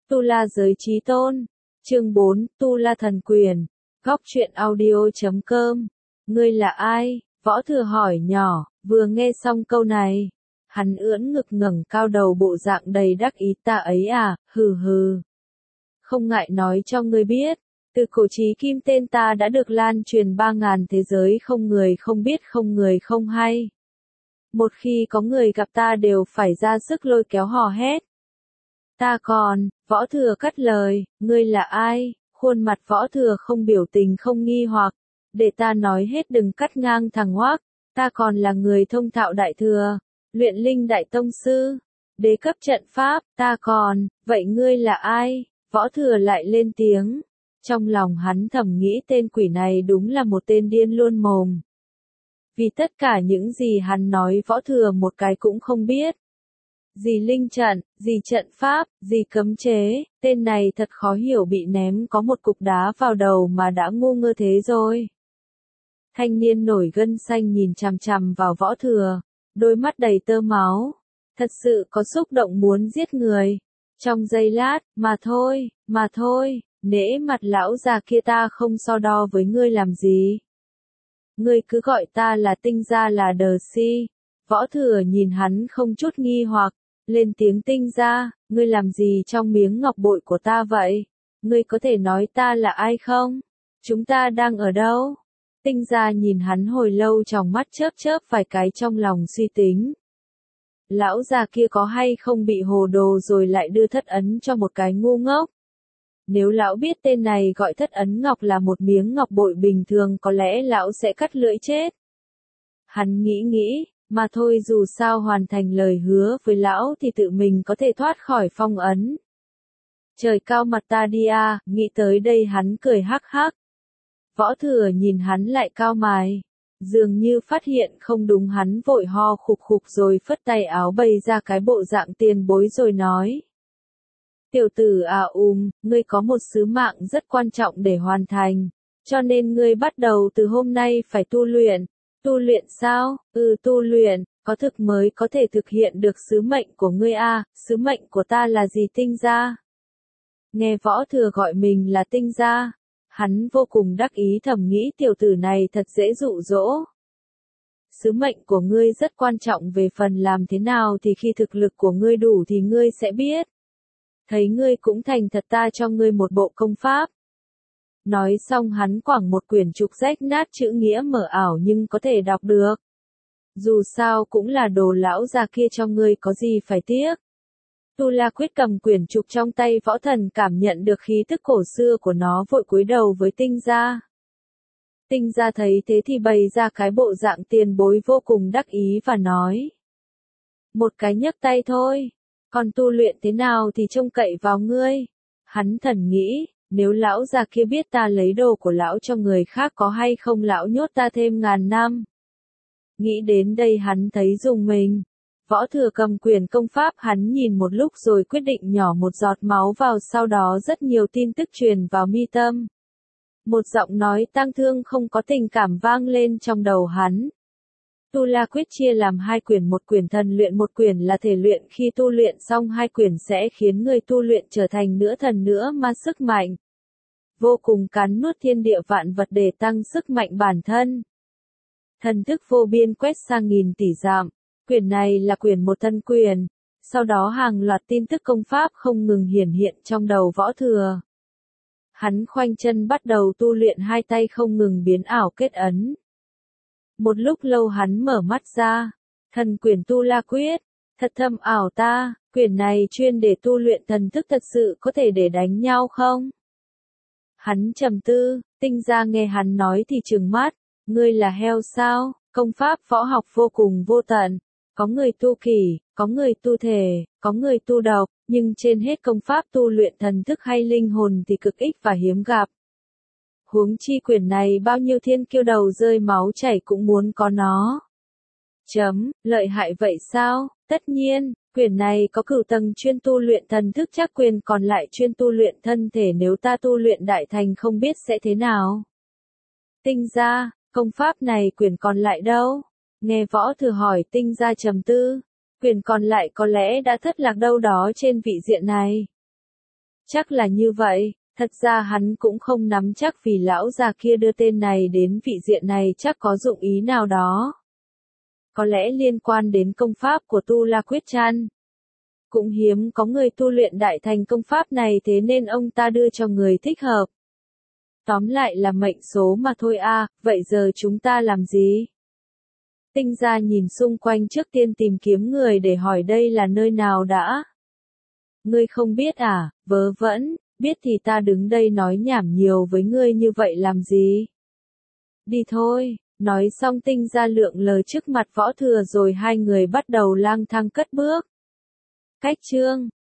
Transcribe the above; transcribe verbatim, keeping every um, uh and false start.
Tu La Giới Chí Tôn, chương bốn, Tu La Thần Quyền, góc truyện audio chấm com. Ngươi là ai? Võ Thừa hỏi nhỏ, vừa nghe xong câu này, hắn ưỡn ngực ngẩng cao đầu bộ dạng đầy đắc ý, ta ấy à, hừ hừ. Không ngại nói cho ngươi biết, từ cổ chí kim tên ta đã được lan truyền ba ngàn thế giới, không người không biết, không người không hay. Một khi có người gặp ta đều phải ra sức lôi kéo hò hét. Ta còn, Võ Thừa cắt lời, ngươi là ai? Khuôn mặt Võ Thừa không biểu tình không nghi hoặc, để ta nói hết đừng cắt ngang thằng Hoắc, ta còn là người thông thạo đại thừa, luyện linh đại tông sư, đế cấp trận pháp, ta còn, vậy ngươi là ai? Võ Thừa lại lên tiếng, trong lòng hắn thầm nghĩ tên quỷ này đúng là một tên điên luôn mồm. Vì tất cả những gì hắn nói Võ Thừa một cái cũng không biết. Gì linh trận, gì trận pháp, gì cấm chế, tên này thật khó hiểu, bị ném có một cục đá vào đầu mà đã ngu ngơ thế rồi. Thanh niên nổi gân xanh nhìn chằm chằm vào Võ Thừa, đôi mắt đầy tơ máu, thật sự có xúc động muốn giết người. Trong giây lát, mà thôi, mà thôi, nể mặt lão già kia ta không so đo với ngươi làm gì. Ngươi cứ gọi ta là Tinh Gia là đờ si. Võ Thừa nhìn hắn không chút nghi hoặc, lên tiếng, Tinh Gia, ngươi làm gì trong miếng ngọc bội của ta vậy? Ngươi có thể nói ta là ai không? Chúng ta đang ở đâu? Tinh Gia nhìn hắn hồi lâu, trong mắt chớp chớp vài cái, trong lòng suy tính. Lão già kia có hay không bị hồ đồ rồi lại đưa thất ấn cho một cái ngu ngốc? Nếu lão biết tên này gọi thất ấn ngọc là một miếng ngọc bội bình thường, có lẽ lão sẽ cắt lưỡi chết. Hắn nghĩ nghĩ, mà thôi, dù sao hoàn thành lời hứa với lão thì tự mình có thể thoát khỏi phong ấn. Trời cao mặt ta đi à, nghĩ tới đây hắn cười hắc hắc. Võ Thừa nhìn hắn lại cau mày, dường như phát hiện không đúng, hắn vội ho khục khục rồi phất tay áo bày ra cái bộ dạng tiền bối rồi nói. Tiểu tử à um, ngươi có một sứ mạng rất quan trọng để hoàn thành, cho nên ngươi bắt đầu từ hôm nay phải tu luyện. Tu luyện sao? Ừ, tu luyện, có thực mới có thể thực hiện được sứ mệnh của ngươi à, sứ mệnh của ta là gì? Tinh Gia. Nghe Võ Thừa gọi mình là Tinh Gia, hắn vô cùng đắc ý, thầm nghĩ tiểu tử này thật dễ dụ dỗ. Sứ mệnh của ngươi rất quan trọng, về phần làm thế nào thì khi thực lực của ngươi đủ thì ngươi sẽ biết. Thấy ngươi cũng thành thật, ta cho ngươi một bộ công pháp. Nói xong hắn quẳng một quyển trục rách nát, chữ nghĩa mờ ảo nhưng có thể đọc được. Dù sao cũng là đồ lão già kia cho ngươi, có gì phải tiếc. Tu La Quyết cầm quyển trục trong tay Võ Thần, cảm nhận được khí tức cổ xưa của nó, vội cúi đầu với Tinh Gia. Tinh Gia thấy thế thì bày ra cái bộ dạng tiền bối vô cùng đắc ý và nói. Một cái nhấc tay thôi, còn tu luyện thế nào thì trông cậy vào ngươi. Hắn thầm nghĩ, nếu lão già kia biết ta lấy đồ của lão cho người khác, có hay không lão nhốt ta thêm ngàn năm. Nghĩ đến đây hắn thấy rùng mình. Võ Thừa cầm quyền công pháp, hắn nhìn một lúc rồi quyết định nhỏ một giọt máu vào, sau đó rất nhiều tin tức truyền vào mi tâm. Một giọng nói tang thương không có tình cảm vang lên trong đầu hắn. Tu La Quyết chia làm hai quyển, một quyển thần luyện, một quyển là thể luyện. Khi tu luyện xong hai quyển sẽ khiến người tu luyện trở thành nửa thần nửa ma, sức mạnh vô cùng, cắn nuốt thiên địa vạn vật để tăng sức mạnh bản thân. Thần thức vô biên quét sang nghìn tỷ dặm. Quyển này là quyển một thân quyền. Sau đó hàng loạt tin tức công pháp không ngừng hiển hiện trong đầu Võ Thừa. Hắn khoanh chân bắt đầu tu luyện, hai tay không ngừng biến ảo kết ấn. Một lúc lâu hắn mở mắt ra. Thần quyển Tu La Quyết, thật thâm ảo ta, quyển này chuyên để tu luyện thần thức, thật sự có thể để đánh nhau không? Hắn trầm tư. Tinh Gia nghe hắn nói thì trừng mắt, ngươi là heo sao? Công pháp võ học vô cùng vô tận, có người tu kỳ, có người tu thể, có người tu độc, nhưng trên hết công pháp tu luyện thần thức hay linh hồn thì cực ít và hiếm gặp. Huống chi quyển này bao nhiêu thiên kiêu đầu rơi máu chảy cũng muốn có nó. Chấm, lợi hại vậy sao? Tất nhiên, quyển này có cửu tầng chuyên tu luyện thần thức chắc quyền, còn lại chuyên tu luyện thân thể, nếu ta tu luyện đại thành không biết sẽ thế nào. Tinh Gia, công pháp này quyển còn lại đâu? Nghe Võ Thừa hỏi, Tinh Gia trầm tư. Quyển còn lại có lẽ đã thất lạc đâu đó trên vị diện này. Chắc là như vậy, thật ra hắn cũng không nắm chắc vì lão già kia đưa tên này đến vị diện này chắc có dụng ý nào đó. Có lẽ liên quan đến công pháp của Tu La Quyết Chan. Cũng hiếm có người tu luyện đại thành công pháp này thế nên ông ta đưa cho người thích hợp. Tóm lại là mệnh số mà thôi à, vậy giờ chúng ta làm gì? Tinh gia nhìn xung quanh trước tiên tìm kiếm người để hỏi đây là nơi nào đã. Ngươi không biết à, vớ vẩn, biết thì ta đứng đây nói nhảm nhiều với ngươi như vậy làm gì? Đi thôi, nói xong Tinh gia lượng lờ trước mặt Võ Thừa rồi hai người bắt đầu lang thang cất bước. Cách chương